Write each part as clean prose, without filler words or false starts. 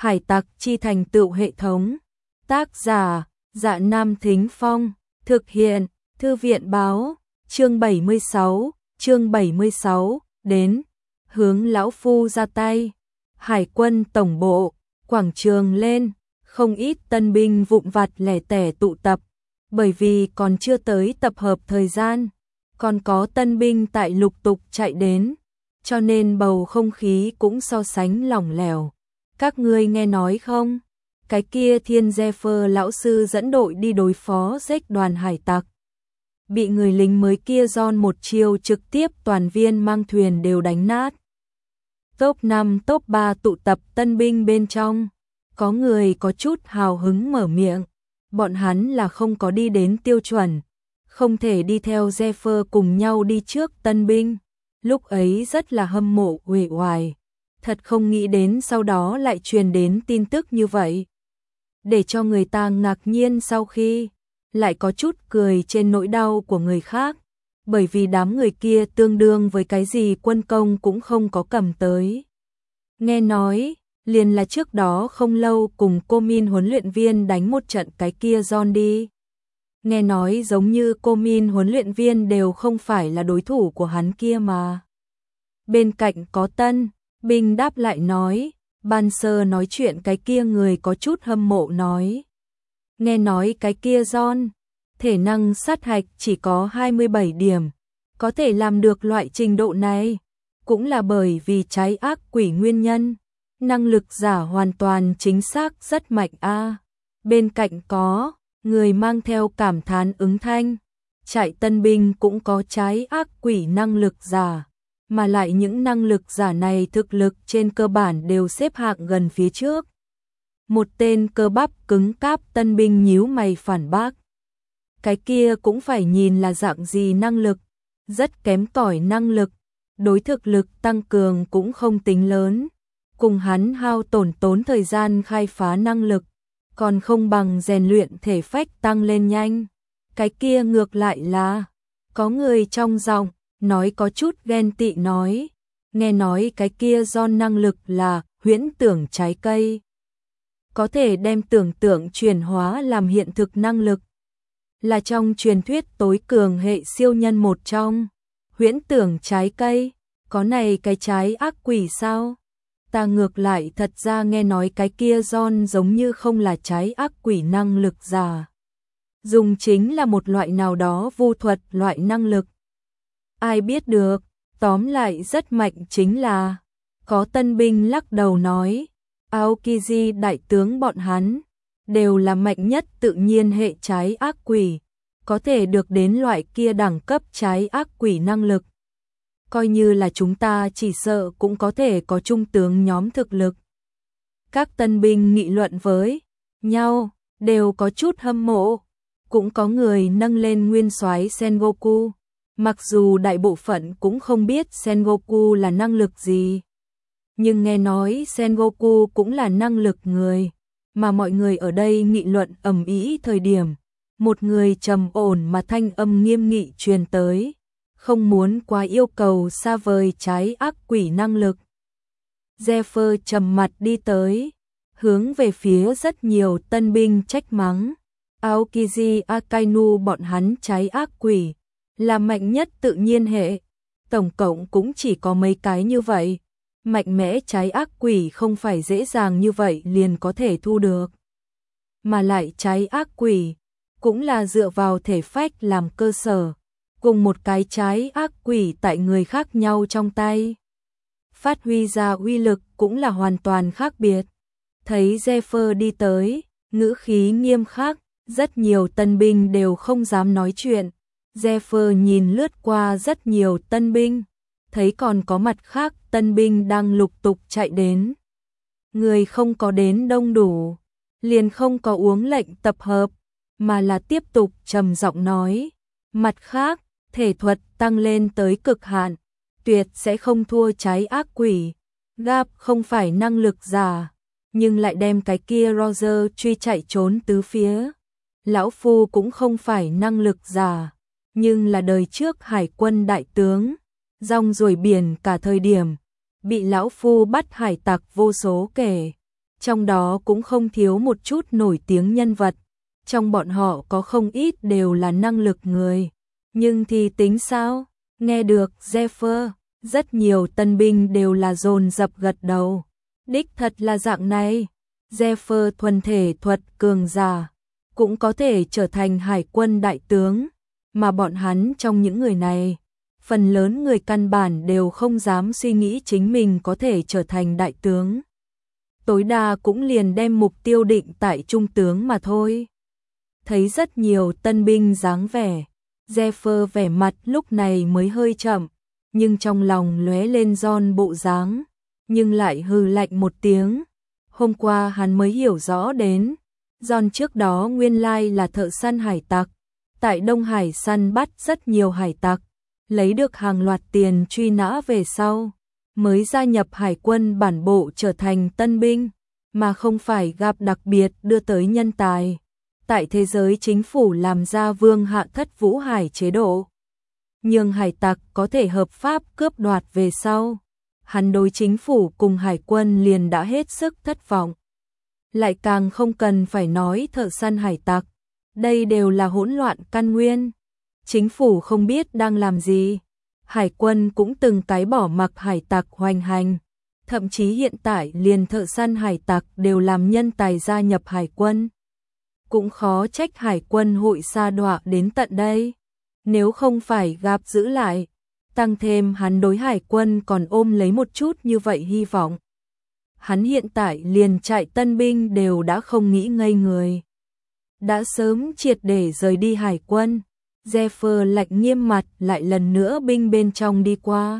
Hải tặc chi thành tựu hệ thống. Tác giả: Dạ Nam Thính Phong. Thực hiện: Thư viện báo. Chương 76, đến. Hướng lão phu ra tay. Hải quân tổng bộ, quảng trường lên, không ít tân binh vụn vặt lẻ tẻ tụ tập, bởi vì còn chưa tới tập hợp thời gian, còn có tân binh tại lục tục chạy đến, cho nên bầu không khí cũng so sánh lỏng lẻo. Các ngươi nghe nói không? Cái kia Thiên Zephyr lão sư dẫn đội đi đối phó rách đoàn hải tặc. Bị người lính mới kia John một chiêu trực tiếp toàn viên mang thuyền đều đánh nát. Top 5 top 3 tụ tập tân binh bên trong, có người có chút hào hứng mở miệng, bọn hắn là không có đi đến tiêu chuẩn, không thể đi theo Zephyr cùng nhau đi trước tân binh, lúc ấy rất là hâm mộ uể oải, thật không nghĩ đến sau đó lại truyền đến tin tức như vậy. Để cho người ta ngạc nhiên sau khi, lại có chút cười trên nỗi đau của người khác, bởi vì đám người kia tương đương với cái gì quân công cũng không có cầm tới. Nghe nói, liền là trước đó không lâu cùng cô Min huấn luyện viên đánh một trận cái kia John đi. Nghe nói giống như cô Min huấn luyện viên đều không phải là đối thủ của hắn kia mà. Bên cạnh có tân binh đáp lại nói, ban sơ nói chuyện cái kia người có chút hâm mộ nói. Nghe nói cái kia John, thể năng sát hạch chỉ có 27 điểm, có thể làm được loại trình độ này, cũng là bởi vì trái ác quỷ nguyên nhân, năng lực giả hoàn toàn chính xác rất mạnh a. Bên cạnh có người mang theo cảm thán ứng thanh, chạy tân binh cũng có trái ác quỷ năng lực giả, mà lại những năng lực giả này thực lực trên cơ bản đều xếp hạng gần phía trước. Một tên cơ bắp cứng cáp tân binh nhíu mày phản bác. Cái kia cũng phải nhìn là dạng gì năng lực, rất kém cỏi năng lực, đối thực lực tăng cường cũng không tính lớn, cùng hắn hao tốn thời gian khai phá năng lực, còn không bằng rèn luyện thể phách tăng lên nhanh. Cái kia ngược lại là, có người trong giọng nói có chút ghen tị nói, nghe nói cái kia do năng lực là huyễn tưởng trái cây, có thể đem tưởng tượng chuyển hóa làm hiện thực năng lực, là trong truyền thuyết tối cường hệ siêu nhân một trong. Huyễn tưởng trái cây, có này cái trái ác quỷ sao? Ta ngược lại thật ra nghe nói cái kia John giống như không là trái ác quỷ năng lực giả, dùng chính là một loại nào đó vu thuật loại năng lực. Ai biết được, tóm lại rất mạnh chính là, có tân binh lắc đầu nói, Aokiji đại tướng bọn hắn, đều là mạnh nhất tự nhiên hệ trái ác quỷ, có thể được đến loại kia đẳng cấp trái ác quỷ năng lực. Coi như là chúng ta chỉ sợ cũng có thể có trung tướng nhóm thực lực. Các tân binh nghị luận với nhau, đều có chút hâm mộ, cũng có người nâng lên nguyên soái Sengoku, mặc dù đại bộ phận cũng không biết Sengoku là năng lực gì. Nhưng nghe nói Sengoku cũng là năng lực người, mà mọi người ở đây nghị luận ầm ĩ thời điểm, một người trầm ổn mà thanh âm nghiêm nghị truyền tới, không muốn quá yêu cầu xa vời trái ác quỷ năng lực. Zephyr trầm mặt đi tới, hướng về phía rất nhiều tân binh trách mắng, Aokiji Akainu bọn hắn trái ác quỷ, là mạnh nhất tự nhiên hệ, tổng cộng cũng chỉ có mấy cái như vậy. Mạnh mẽ trái ác quỷ không phải dễ dàng như vậy liền có thể thu được. Mà lại trái ác quỷ, cũng là dựa vào thể phách làm cơ sở, cùng một cái trái ác quỷ tại người khác nhau trong tay. Phát huy ra uy lực cũng là hoàn toàn khác biệt. Thấy Zephyr đi tới, ngữ khí nghiêm khắc, rất nhiều tân binh đều không dám nói chuyện. Zephyr nhìn lướt qua rất nhiều tân binh, thấy còn có mặt khác tân binh đang lục tục chạy đến. Người không có đến đông đủ, liền không có uống lệnh tập hợp, mà là tiếp tục trầm giọng nói. Mặt khác, thể thuật tăng lên tới cực hạn, tuyệt sẽ không thua trái ác quỷ. Gap không phải năng lực giả, nhưng lại đem cái kia Roger truy chạy trốn tứ phía. Lão Phu cũng không phải năng lực giả, nhưng là đời trước hải quân đại tướng, rong ruổi biển cả thời điểm, bị lão Phu bắt hải tặc vô số kể. trong đó cũng không thiếu một chút nổi tiếng nhân vật, trong bọn họ có không ít đều là năng lực người. Nhưng thì tính sao? Nghe được Zephyr, rất nhiều tân binh đều là dồn dập gật đầu. Đích thật là dạng này, Zephyr thuần thể thuật cường giả, cũng có thể trở thành hải quân đại tướng, mà bọn hắn trong những người này, phần lớn người căn bản đều không dám suy nghĩ chính mình có thể trở thành đại tướng. Tối đa cũng liền đem mục tiêu định tại trung tướng mà thôi. Thấy rất nhiều tân binh dáng vẻ, Zephyr vẻ mặt lúc này mới hơi chậm, nhưng trong lòng lóe lên John bộ dáng, nhưng lại hừ lạnh một tiếng. Hôm qua hắn mới hiểu rõ đến, John trước đó nguyên lai là thợ săn hải tặc, tại Đông Hải săn bắt rất nhiều hải tặc, lấy được hàng loạt tiền truy nã về sau, mới gia nhập hải quân bản bộ trở thành tân binh, mà không phải gặp đặc biệt đưa tới nhân tài. Tại thế giới chính phủ làm ra vương hạ thất vũ hải chế độ, nhưng hải tặc có thể hợp pháp cướp đoạt về sau, hắn đối chính phủ cùng hải quân liền đã hết sức thất vọng. Lại càng không cần phải nói thợ săn hải tặc, đây đều là hỗn loạn căn nguyên. Chính phủ không biết đang làm gì, hải quân cũng từng cái bỏ mặc hải tặc hoành hành, thậm chí hiện tại liền thợ săn hải tặc đều làm nhân tài gia nhập hải quân. Cũng khó trách hải quân hội sa đọa đến tận đây. Nếu không phải gặp giữ lại, tăng thêm hắn đối hải quân còn ôm lấy một chút như vậy hy vọng. Hắn hiện tại liền trại tân binh đều đã không nghĩ ngây người. Đã sớm triệt để rời đi hải quân, Zephyr lạnh nghiêm mặt lại lần nữa binh bên trong đi qua.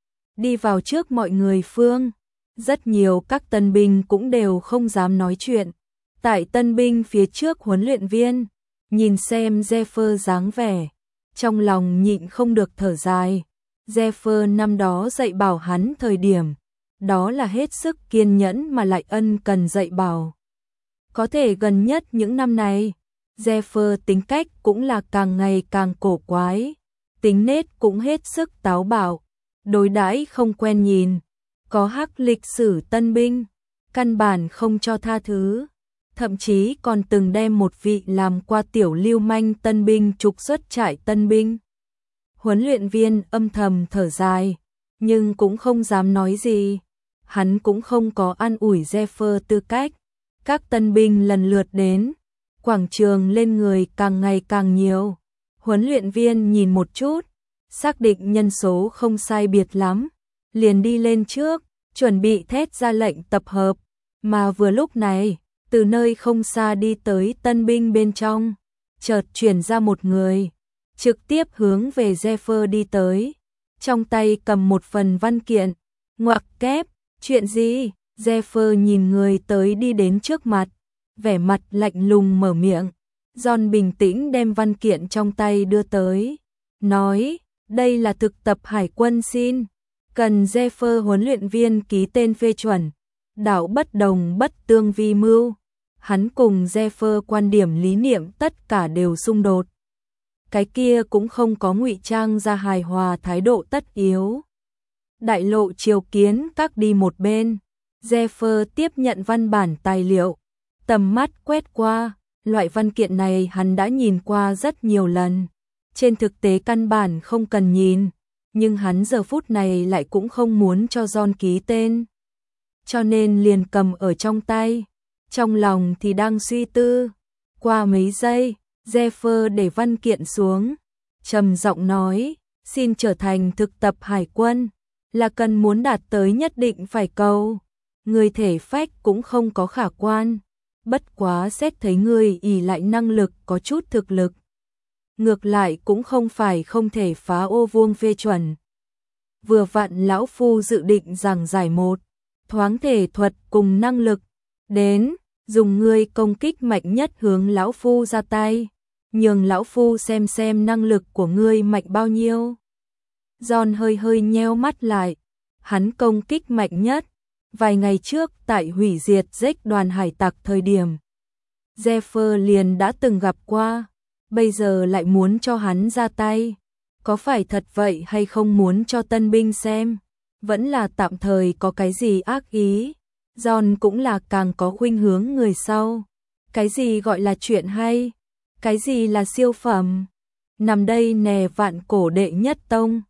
Đi vào trước mọi người phương, rất nhiều các tân binh cũng đều không dám nói chuyện. Tại tân binh phía trước huấn luyện viên, nhìn xem Zephyr dáng vẻ, trong lòng nhịn không được thở dài. Zephyr năm đó dạy bảo hắn thời điểm, đó là hết sức kiên nhẫn mà lại ân cần dạy bảo. Có thể gần nhất những năm này, Zephyr tính cách cũng là càng ngày càng cổ quái, tính nết cũng hết sức táo bạo, đối đãi không quen nhìn, có hắc lịch sử tân binh, căn bản không cho tha thứ. Thậm chí còn từng đem một vị làm qua tiểu lưu manh tân binh trục xuất trại tân binh. Huấn luyện viên âm thầm thở dài, nhưng cũng không dám nói gì. Hắn cũng không có an ủi Zephyr tư cách. Các tân binh lần lượt đến, quảng trường lên người càng ngày càng nhiều. Huấn luyện viên nhìn một chút, xác định nhân số không sai biệt lắm, liền đi lên trước, chuẩn bị thét ra lệnh tập hợp. Mà vừa lúc này, từ nơi không xa đi tới tân binh bên trong, chợt chuyển ra một người, trực tiếp hướng về Zephyr đi tới, trong tay cầm một phần văn kiện, ngoặc kép, chuyện gì? Zephyr nhìn người tới đi đến trước mặt, vẻ mặt lạnh lùng mở miệng. John bình tĩnh đem văn kiện trong tay đưa tới, nói, đây là thực tập hải quân xin, cần Zephyr huấn luyện viên ký tên phê chuẩn, đạo bất đồng bất tương vi mưu. Hắn cùng Zephyr quan điểm lý niệm tất cả đều xung đột. Cái kia cũng không có ngụy trang ra hài hòa thái độ tất yếu. Đại lộ triều kiến các đi một bên, Zephyr tiếp nhận văn bản tài liệu, tầm mắt quét qua, loại văn kiện này hắn đã nhìn qua rất nhiều lần. Trên thực tế căn bản không cần nhìn, nhưng hắn giờ phút này lại cũng không muốn cho John ký tên. Cho nên liền cầm ở trong tay. Trong lòng thì đang suy tư. Qua mấy giây, Zephyr để văn kiện xuống, trầm giọng nói, xin trở thành thực tập hải quân, là cần muốn đạt tới nhất định phải cầu. Người thể phách cũng không có khả quan, bất quá xét thấy người ỷ lại năng lực có chút thực lực. Ngược lại cũng không phải không thể phá ô vuông phê chuẩn. Vừa vặn lão phu dự định giảng giải một thoáng thể thuật cùng năng lực, đến dùng ngươi công kích mạnh nhất hướng lão phu ra tay, nhường lão phu xem năng lực của ngươi mạnh bao nhiêu. John hơi nheo mắt lại, hắn công kích mạnh nhất, vài ngày trước tại hủy diệt Jack đoàn hải tặc thời điểm, Zephyr liền đã từng gặp qua, bây giờ lại muốn cho hắn ra tay, có phải thật vậy hay không muốn cho tân binh xem, vẫn là tạm thời có cái gì ác ý. John cũng là càng có khuynh hướng người sau. Cái gì gọi là chuyện hay? Cái gì là siêu phẩm? Nằm đây nè vạn cổ đệ nhất tông.